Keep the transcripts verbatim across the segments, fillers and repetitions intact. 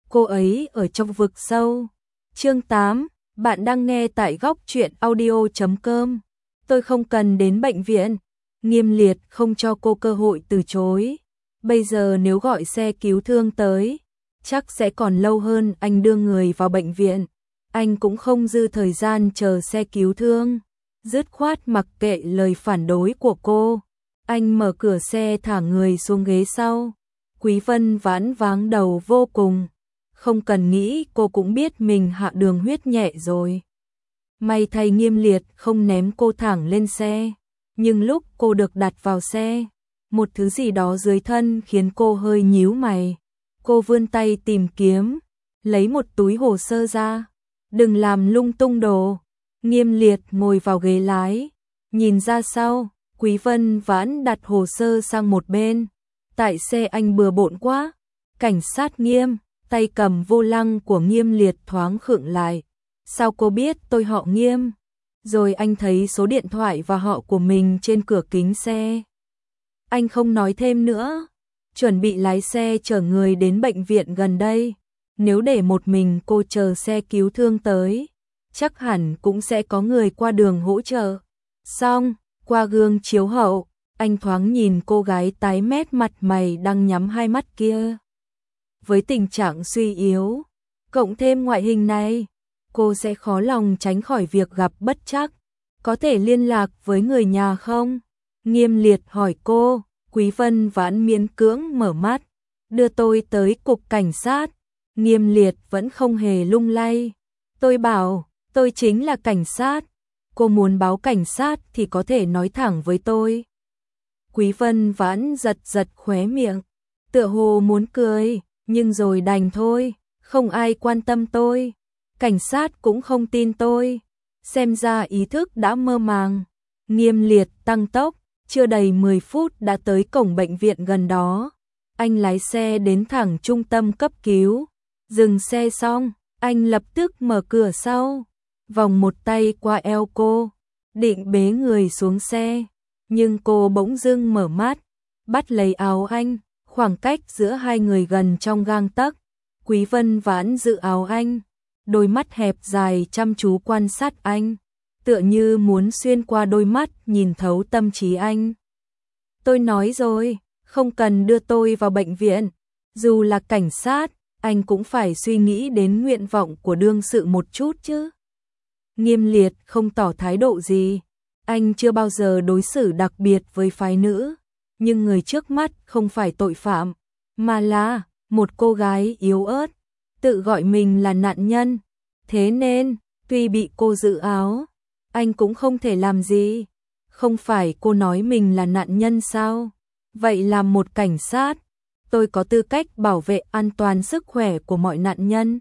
cô ấy ở trong vực sâu. Chương tám, bạn đang nghe tại góc truyện audio chấm com. Tôi không cần đến bệnh viện. Nghiêm Liệt không cho cô cơ hội từ chối. Bây giờ nếu gọi xe cứu thương tới, chắc sẽ còn lâu hơn anh đưa người vào bệnh viện. Anh cũng không dư thời gian chờ xe cứu thương. Dứt khoát mặc kệ lời phản đối của cô. Anh mở cửa xe thả người xuống ghế sau. Quý Vân Vãn váng đầu vô cùng. Không cần nghĩ cô cũng biết mình hạ đường huyết nhẹ rồi. May thay Nghiêm Liệt không ném cô thẳng lên xe. Nhưng lúc cô được đặt vào xe, một thứ gì đó dưới thân khiến cô hơi nhíu mày. Cô vươn tay tìm kiếm, lấy một túi hồ sơ ra. Đừng làm lung tung đồ. Nghiêm Liệt ngồi vào ghế lái, nhìn ra sau. Quý Vân Vãn đặt hồ sơ sang một bên. Tại xe anh bừa bộn quá. Cảnh sát Nghiêm, tay cầm vô lăng của Nghiêm Liệt thoáng khựng lại. Sao cô biết tôi họ Nghiêm? Rồi anh thấy số điện thoại và họ của mình trên cửa kính xe. Anh không nói thêm nữa, chuẩn bị lái xe chở người đến bệnh viện gần đây. Nếu để một mình cô chờ xe cứu thương tới, chắc hẳn cũng sẽ có người qua đường hỗ trợ. Xong, qua gương chiếu hậu, anh thoáng nhìn cô gái tái mét mặt mày đang nhắm hai mắt kia. Với tình trạng suy yếu, cộng thêm ngoại hình này, cô sẽ khó lòng tránh khỏi việc gặp bất trắc. Có thể liên lạc với người nhà không? Nghiêm Liệt hỏi cô. Quý Vân Vãn miễn cưỡng mở mắt. Đưa tôi tới cục cảnh sát. Nghiêm Liệt vẫn không hề lung lay. Tôi bảo, tôi chính là cảnh sát. Cô muốn báo cảnh sát thì có thể nói thẳng với tôi. Quý Vân Vãn giật giật khóe miệng. Tựa hồ muốn cười, nhưng rồi đành thôi. Không ai quan tâm tôi. Cảnh sát cũng không tin tôi. Xem ra ý thức đã mơ màng. Nghiêm Liệt tăng tốc. Chưa đầy mười phút đã tới cổng bệnh viện gần đó. Anh lái xe đến thẳng trung tâm cấp cứu. Dừng xe xong, anh lập tức mở cửa sau. Vòng một tay qua eo cô, định bế người xuống xe. Nhưng cô bỗng dưng mở mắt, bắt lấy áo anh. Khoảng cách giữa hai người gần trong gang tấc. Quý Vân Vãn giữ áo anh. Đôi mắt hẹp dài chăm chú quan sát anh. Tựa như muốn xuyên qua đôi mắt nhìn thấu tâm trí anh. Tôi nói rồi, không cần đưa tôi vào bệnh viện. Dù là cảnh sát, anh cũng phải suy nghĩ đến nguyện vọng của đương sự một chút chứ. Nghiêm Liệt không tỏ thái độ gì. Anh chưa bao giờ đối xử đặc biệt với phái nữ. Nhưng người trước mắt không phải tội phạm, mà là một cô gái yếu ớt, tự gọi mình là nạn nhân. Thế nên, tuy bị cô giữ áo, anh cũng không thể làm gì. Không phải cô nói mình là nạn nhân sao? Vậy là một cảnh sát, tôi có tư cách bảo vệ an toàn sức khỏe của mọi nạn nhân.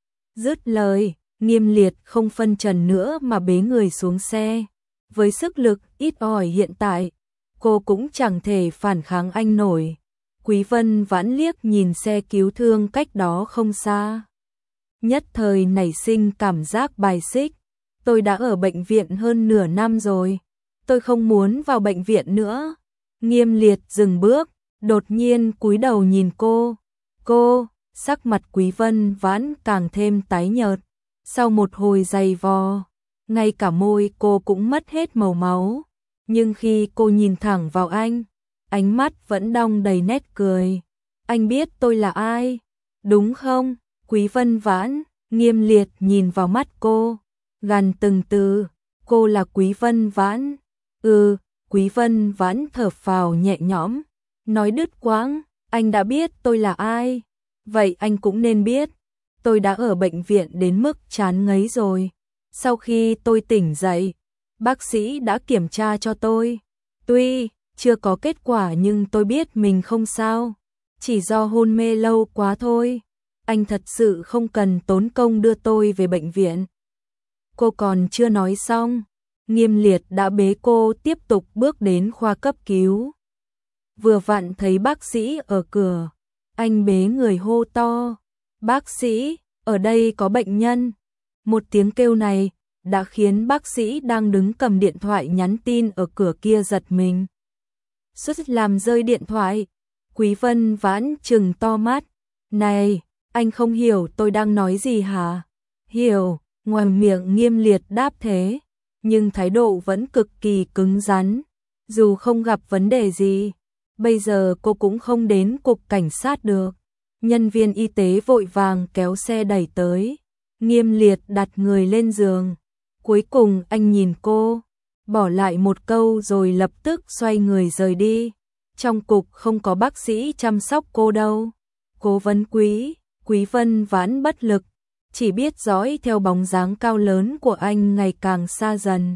Dứt lời, Nghiêm Liệt không phân trần nữa mà bế người xuống xe. Với sức lực ít ỏi hiện tại, cô cũng chẳng thể phản kháng anh nổi. Quý Vân Vãn liếc nhìn xe cứu thương cách đó không xa. Nhất thời nảy sinh cảm giác bài xích. Tôi đã ở bệnh viện hơn nửa năm rồi. Tôi không muốn vào bệnh viện nữa. Nghiêm Liệt dừng bước, đột nhiên cúi đầu nhìn cô. Cô, sắc mặt Quý Vân Vãn càng thêm tái nhợt. Sau một hồi giày vò, ngay cả môi cô cũng mất hết màu máu. Nhưng khi cô nhìn thẳng vào anh, ánh mắt vẫn đong đầy nét cười. Anh biết tôi là ai, đúng không? Quý Vân Vãn, Nghiêm Liệt nhìn vào mắt cô, gằn từng từ. Cô là Quý Vân Vãn. Ừ, Quý Vân Vãn thở phào nhẹ nhõm, nói đứt quãng. Anh đã biết tôi là ai, vậy anh cũng nên biết tôi đã ở bệnh viện đến mức chán ngấy rồi. Sau khi tôi tỉnh dậy, bác sĩ đã kiểm tra cho tôi. Tuy chưa có kết quả nhưng tôi biết mình không sao, chỉ do hôn mê lâu quá thôi. Anh thật sự không cần tốn công đưa tôi về bệnh viện. Cô còn chưa nói xong, Nghiêm Liệt đã bế cô tiếp tục bước đến khoa cấp cứu. Vừa vặn thấy bác sĩ ở cửa, anh bế người hô to. Bác sĩ, ở đây có bệnh nhân. Một tiếng kêu này đã khiến bác sĩ đang đứng cầm điện thoại nhắn tin ở cửa kia giật mình. Suýt làm rơi điện thoại. Quý Vân Vãn trừng to mắt. Này, Anh không hiểu tôi đang nói gì hả? Hiểu, ngoài miệng Nghiêm Liệt đáp thế, nhưng thái độ vẫn cực kỳ cứng rắn. Dù không gặp vấn đề gì, bây giờ cô cũng không đến cục cảnh sát được. Nhân viên y tế vội vàng kéo xe đẩy tới. Nghiêm Liệt đặt người lên giường. Cuối cùng anh nhìn cô, bỏ lại một câu rồi lập tức xoay người rời đi. Trong cục không có bác sĩ chăm sóc cô đâu. Cố vấn Quý, Quý Vân Vãn bất lực, chỉ biết dõi theo bóng dáng cao lớn của anh ngày càng xa dần.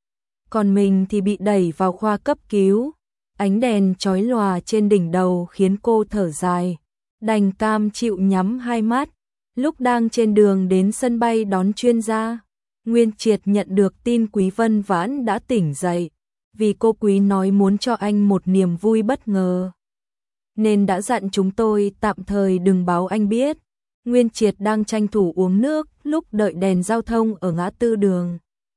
Còn mình thì bị đẩy vào khoa cấp cứu. Ánh đèn chói lòa trên đỉnh đầu khiến cô thở dài, đành cam chịu nhắm hai mắt. Lúc đang trên đường đến sân bay đón chuyên gia, Nguyên Triệt nhận được tin Quý Vân Vãn đã tỉnh dậy, vì cô Quý nói muốn cho anh một niềm vui bất ngờ, nên đã dặn chúng tôi tạm thời đừng báo anh biết. Nguyên Triệt đang tranh thủ uống nước lúc đợi đèn giao thông ở ngã tư đường.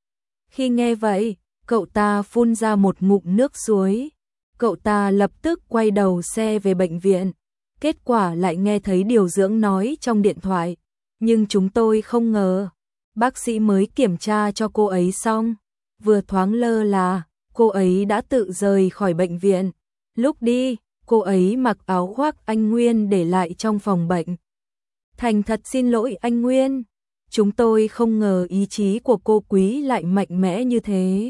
Khi nghe vậy, cậu ta phun ra một ngụm nước suối. Cậu ta lập tức quay đầu xe về bệnh viện. Kết quả lại nghe thấy điều dưỡng nói trong điện thoại. Nhưng chúng tôi không ngờ. Bác sĩ mới kiểm tra cho cô ấy xong. Vừa thoáng lơ là, cô ấy đã tự rời khỏi bệnh viện. Lúc đi, cô ấy mặc áo khoác anh Nguyên để lại trong phòng bệnh. Thành thật xin lỗi anh Nguyên. Chúng tôi không ngờ ý chí của cô Quý lại mạnh mẽ như thế.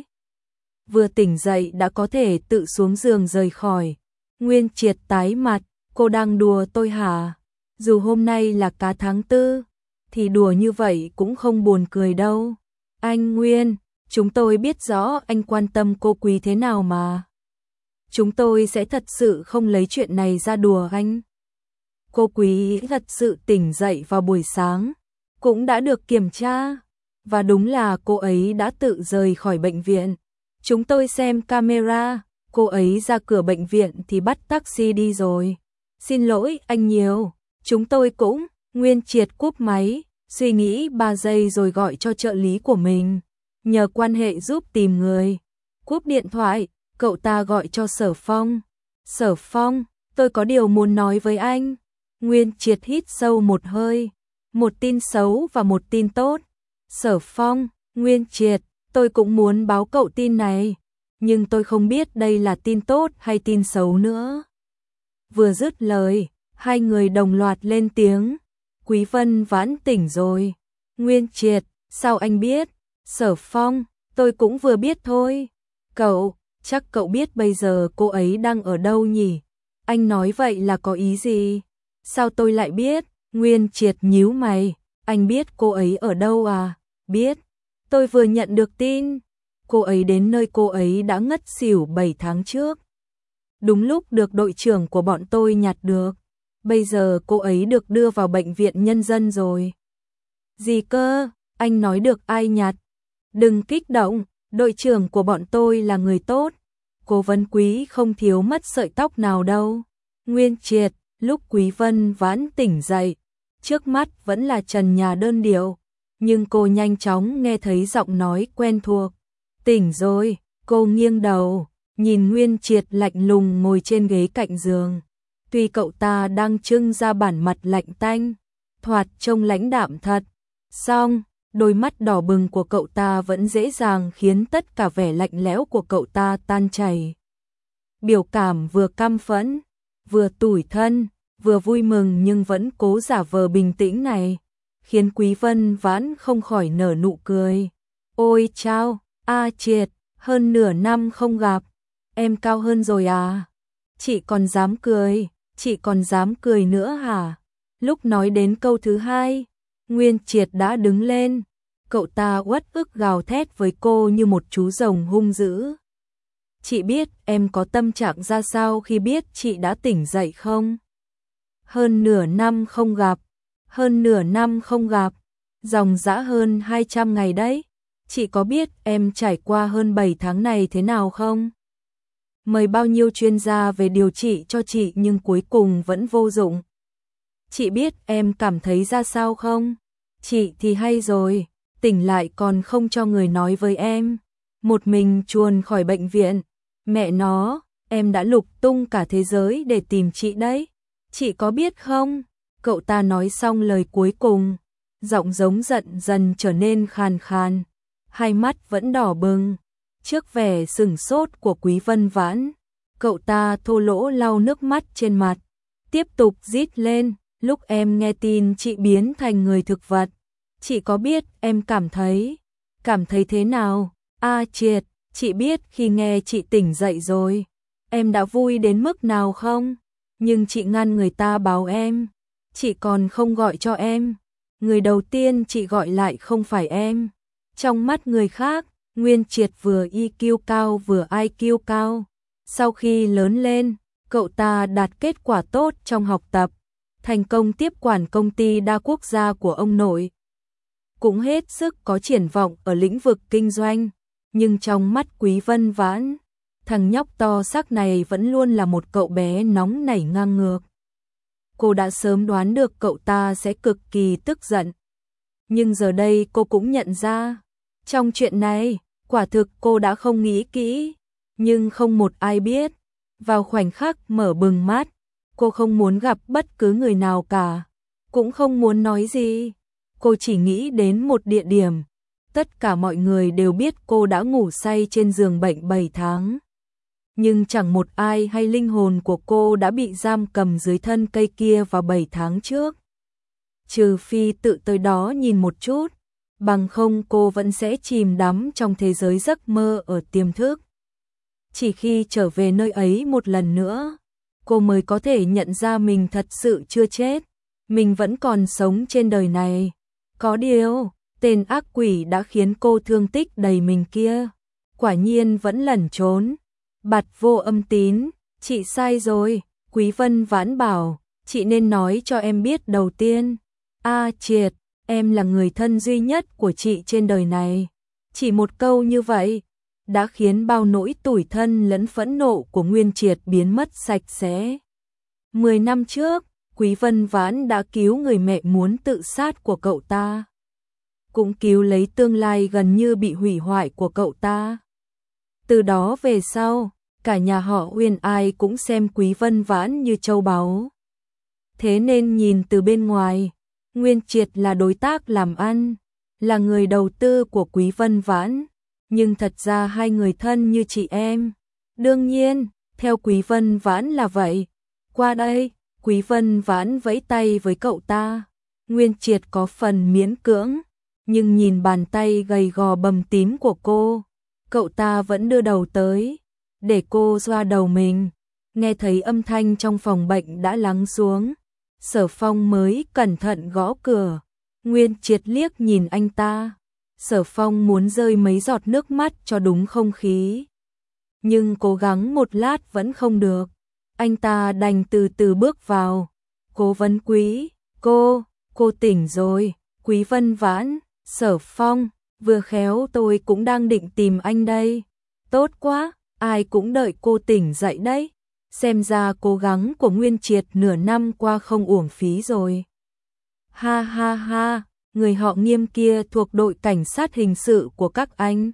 Vừa tỉnh dậy đã có thể tự xuống giường rời khỏi. Nguyên Triệt tái mặt, cô đang đùa tôi hả? Dù hôm nay là cá tháng tư, thì đùa như vậy cũng không buồn cười đâu. Anh Nguyên, chúng tôi biết rõ anh quan tâm cô Quý thế nào mà. Chúng tôi sẽ thật sự không lấy chuyện này ra đùa anh. Cô Quý thật sự tỉnh dậy vào buổi sáng, cũng đã được kiểm tra, và đúng là cô ấy đã tự rời khỏi bệnh viện. Chúng tôi xem camera, cô ấy ra cửa bệnh viện thì bắt taxi đi rồi. Xin lỗi anh nhiều, chúng tôi cũng. Nguyên Triệt cúp máy, suy nghĩ ba giây rồi gọi cho trợ lý của mình, nhờ quan hệ giúp tìm người. Cúp điện thoại, cậu ta gọi cho Sở Phong. Sở Phong, tôi có điều muốn nói với anh. Nguyên Triệt hít sâu một hơi, một tin xấu và một tin tốt. Sở Phong, Nguyên Triệt, tôi cũng muốn báo cậu tin này, nhưng tôi không biết đây là tin tốt hay tin xấu nữa. Vừa dứt lời, hai người đồng loạt lên tiếng. Quý Vân Vãn tỉnh rồi. Nguyên Triệt, sao anh biết? Sở Phong, tôi cũng vừa biết thôi. Cậu, chắc cậu biết bây giờ cô ấy đang ở đâu nhỉ? Anh nói vậy là có ý gì? Sao tôi lại biết? Nguyên Triệt nhíu mày, anh biết cô ấy ở đâu à? Biết, tôi vừa nhận được tin. Cô ấy đến nơi cô ấy đã ngất xỉu bảy tháng trước. Đúng lúc được đội trưởng của bọn tôi nhặt được. Bây giờ cô ấy được đưa vào bệnh viện nhân dân rồi. Gì cơ? Anh nói được ai nhặt? Đừng kích động, đội trưởng của bọn tôi là người tốt. Cố vấn Quý không thiếu mất sợi tóc nào đâu. Nguyên Triệt, lúc Quý Vân Vãn tỉnh dậy, trước mắt vẫn là trần nhà đơn điệu, nhưng cô nhanh chóng nghe thấy giọng nói quen thuộc. Tỉnh rồi, cô nghiêng đầu, nhìn Nguyên Triệt lạnh lùng ngồi trên ghế cạnh giường. Tuy cậu ta đang trưng ra bản mặt lạnh tanh, thoạt trông lãnh đạm thật, song đôi mắt đỏ bừng của cậu ta vẫn dễ dàng khiến tất cả vẻ lạnh lẽo của cậu ta tan chảy. Biểu cảm vừa căm phẫn, vừa tủi thân, vừa vui mừng nhưng vẫn cố giả vờ bình tĩnh này, khiến Quý Vân Vãn không khỏi nở nụ cười. Ôi chao, A Triệt, hơn nửa năm không gặp, em cao hơn rồi à? Chị còn dám cười, chị còn dám cười nữa hả? Lúc nói đến câu thứ hai, Nguyên Triệt đã đứng lên, cậu ta uất ức gào thét với cô như một chú rồng hung dữ. Chị biết em có tâm trạng ra sao khi biết chị đã tỉnh dậy không? Hơn nửa năm không gặp, hơn nửa năm không gặp, dòng dã hơn hai trăm ngày đấy. Chị có biết em trải qua hơn bảy tháng này thế nào không? Mời bao nhiêu chuyên gia về điều trị cho chị nhưng cuối cùng vẫn vô dụng. Chị biết em cảm thấy ra sao không? Chị thì hay rồi, tỉnh lại còn không cho người nói với em. Một mình chuồn khỏi bệnh viện. Mẹ nó, em đã lục tung cả thế giới để tìm chị đấy. Chị có biết không? Cậu ta nói xong lời cuối cùng, giọng giống giận dần trở nên khàn khàn, hai mắt vẫn đỏ bừng. Trước vẻ sừng sốt của Quý Vân Vãn, cậu ta thô lỗ lau nước mắt trên mặt, tiếp tục rít lên, lúc em nghe tin chị biến thành người thực vật, chị có biết em cảm thấy, cảm thấy thế nào? A Triệt, chị biết khi nghe chị tỉnh dậy rồi, em đã vui đến mức nào không? Nhưng chị ngăn người ta báo em, chị còn không gọi cho em. Người đầu tiên chị gọi lại không phải em. Trong mắt người khác, Nguyên Triệt vừa i kiu cao vừa i kiu cao. Sau khi lớn lên, cậu ta đạt kết quả tốt trong học tập, thành công tiếp quản công ty đa quốc gia của ông nội. Cũng hết sức có triển vọng ở lĩnh vực kinh doanh, nhưng trong mắt Quý Vân Vãn, thằng nhóc to xác này vẫn luôn là một cậu bé nóng nảy ngang ngược. Cô đã sớm đoán được cậu ta sẽ cực kỳ tức giận. Nhưng giờ đây cô cũng nhận ra, trong chuyện này, quả thực cô đã không nghĩ kỹ, nhưng không một ai biết. Vào khoảnh khắc mở bừng mắt, cô không muốn gặp bất cứ người nào cả, cũng không muốn nói gì. Cô chỉ nghĩ đến một địa điểm. Tất cả mọi người đều biết cô đã ngủ say trên giường bệnh bảy tháng. Nhưng chẳng một ai hay linh hồn của cô đã bị giam cầm dưới thân cây kia vào bảy tháng trước. Trừ phi tự tới đó nhìn một chút, bằng không cô vẫn sẽ chìm đắm trong thế giới giấc mơ ở tiềm thức. Chỉ khi trở về nơi ấy một lần nữa, cô mới có thể nhận ra mình thật sự chưa chết, mình vẫn còn sống trên đời này. Có điều, tên ác quỷ đã khiến cô thương tích đầy mình kia, quả nhiên vẫn lẩn trốn. Bạt Vô Âm Tín, chị sai rồi, Quý Vân Vãn bảo, chị nên nói cho em biết đầu tiên. A Triệt, em là người thân duy nhất của chị trên đời này. Chỉ một câu như vậy, đã khiến bao nỗi tủi thân lẫn phẫn nộ của Nguyên Triệt biến mất sạch sẽ. Mười năm trước, Quý Vân Vãn đã cứu người mẹ muốn tự sát của cậu ta, cũng cứu lấy tương lai gần như bị hủy hoại của cậu ta. Từ đó về sau, cả nhà họ Uyên ai cũng xem Quý Vân Vãn như châu báu. Thế nên nhìn từ bên ngoài, Nguyên Triệt là đối tác làm ăn, là người đầu tư của Quý Vân Vãn, nhưng thật ra hai người thân như chị em. Đương nhiên, theo Quý Vân Vãn là vậy. Qua đây, Quý Vân Vãn vẫy tay với cậu ta. Nguyên Triệt có phần miễn cưỡng, nhưng nhìn bàn tay gầy gò bầm tím của cô, cậu ta vẫn đưa đầu tới, để cô xoa đầu mình. Nghe thấy âm thanh trong phòng bệnh đã lắng xuống, Sở Phong mới cẩn thận gõ cửa. Nguyên Triệt liếc nhìn anh ta. Sở Phong muốn rơi mấy giọt nước mắt cho đúng không khí, nhưng cố gắng một lát vẫn không được. Anh ta đành từ từ bước vào. Cố vấn Quý, cô, cô tỉnh rồi. Quý Vân Vãn, Sở Phong, vừa khéo tôi cũng đang định tìm anh đây. Tốt quá, ai cũng đợi cô tỉnh dậy đấy. Xem ra cố gắng của Nguyên Triệt nửa năm qua không uổng phí rồi. Ha ha ha, người họ Nghiêm kia thuộc đội cảnh sát hình sự của các anh.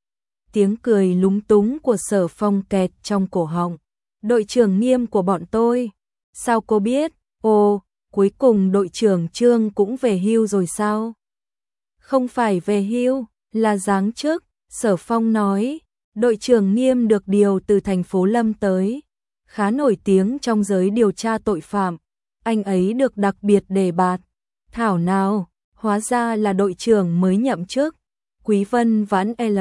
Tiếng cười lúng túng của Sở Phong kẹt trong cổ họng. Đội trưởng Nghiêm của bọn tôi. Sao cô biết? Ồ, cuối cùng đội trưởng Trương cũng về hưu rồi sao? Không phải về hưu, là giáng chức. Sở Phong nói, đội trưởng Nghiêm được điều từ thành phố Lâm tới, khá nổi tiếng trong giới điều tra tội phạm. Anh ấy được đặc biệt đề bạt. Thảo nào, hóa ra là đội trưởng mới nhậm chức. Quý Vân Vãn L,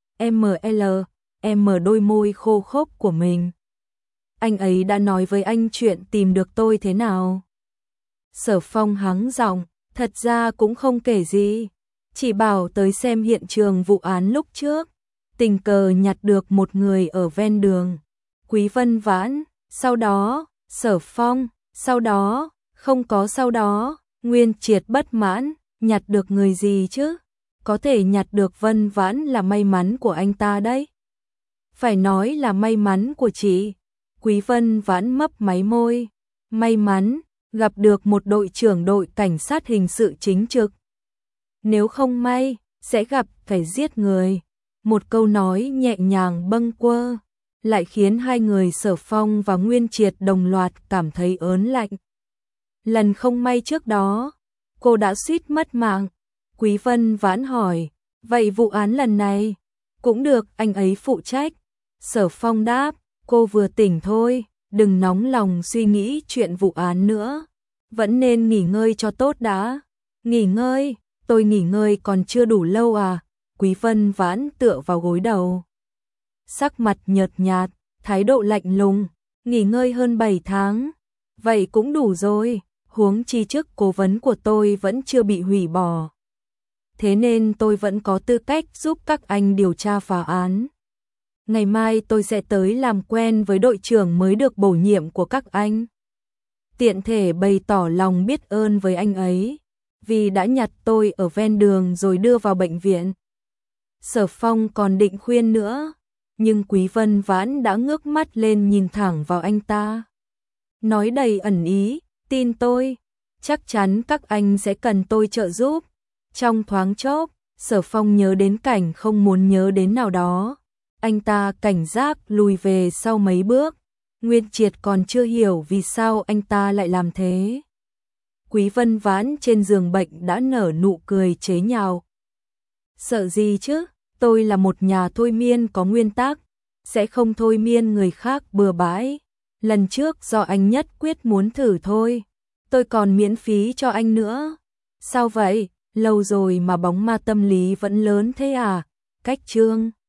M L, M đôi môi khô khốc của mình. Anh ấy đã nói với anh chuyện tìm được tôi thế nào? Sở Phong hắng giọng, thật ra cũng không kể gì, chỉ bảo tới xem hiện trường vụ án lúc trước, tình cờ nhặt được một người ở ven đường. Quý Vân Vãn, sau đó, Sở Phong, sau đó, không có sau đó. Nguyên Triệt bất mãn, nhặt được người gì chứ? Có thể nhặt được Vân Vãn là may mắn của anh ta đấy. Phải nói là may mắn của chị. Quý Vân Vãn mấp máy môi. May mắn, gặp được một đội trưởng đội cảnh sát hình sự chính trực. Nếu không may, sẽ gặp phải giết người. Một câu nói nhẹ nhàng bâng quơ, lại khiến hai người Sở Phong và Nguyên Triệt đồng loạt cảm thấy ớn lạnh. lần không may trước đó, cô đã suýt mất mạng. Quý Vân Vãn hỏi, vậy vụ án lần này, cũng được anh ấy phụ trách. Sở Phong đáp, cô vừa tỉnh thôi, đừng nóng lòng suy nghĩ chuyện vụ án nữa. Vẫn nên nghỉ ngơi cho tốt đã. Nghỉ ngơi, tôi nghỉ ngơi còn chưa đủ lâu à? Quý Vân Vãn tựa vào gối đầu. Sắc mặt nhợt nhạt, thái độ lạnh lùng, nghỉ ngơi hơn bảy tháng. Vậy cũng đủ rồi, huống chi chức cố vấn của tôi vẫn chưa bị hủy bỏ. Thế nên tôi vẫn có tư cách giúp các anh điều tra phá án. Ngày mai tôi sẽ tới làm quen với đội trưởng mới được bổ nhiệm của các anh. Tiện thể bày tỏ lòng biết ơn với anh ấy, vì đã nhặt tôi ở ven đường rồi đưa vào bệnh viện. Sở Phong còn định khuyên nữa, nhưng Quý Vân Vãn đã ngước mắt lên nhìn thẳng vào anh ta. Nói đầy ẩn ý, tin tôi, chắc chắn các anh sẽ cần tôi trợ giúp. Trong thoáng chốc, Sở Phong nhớ đến cảnh không muốn nhớ đến nào đó. Anh ta cảnh giác lùi về sau mấy bước. Nguyên Triệt còn chưa hiểu vì sao anh ta lại làm thế. Quý Vân Vãn trên giường bệnh đã nở nụ cười chế nhạo. Sợ gì chứ, tôi là một nhà thôi miên có nguyên tắc, sẽ không thôi miên người khác bừa bãi. Lần trước do anh nhất quyết muốn thử thôi, tôi còn miễn phí cho anh nữa. Sao vậy, lâu rồi mà bóng ma tâm lý vẫn lớn thế à? Cách chương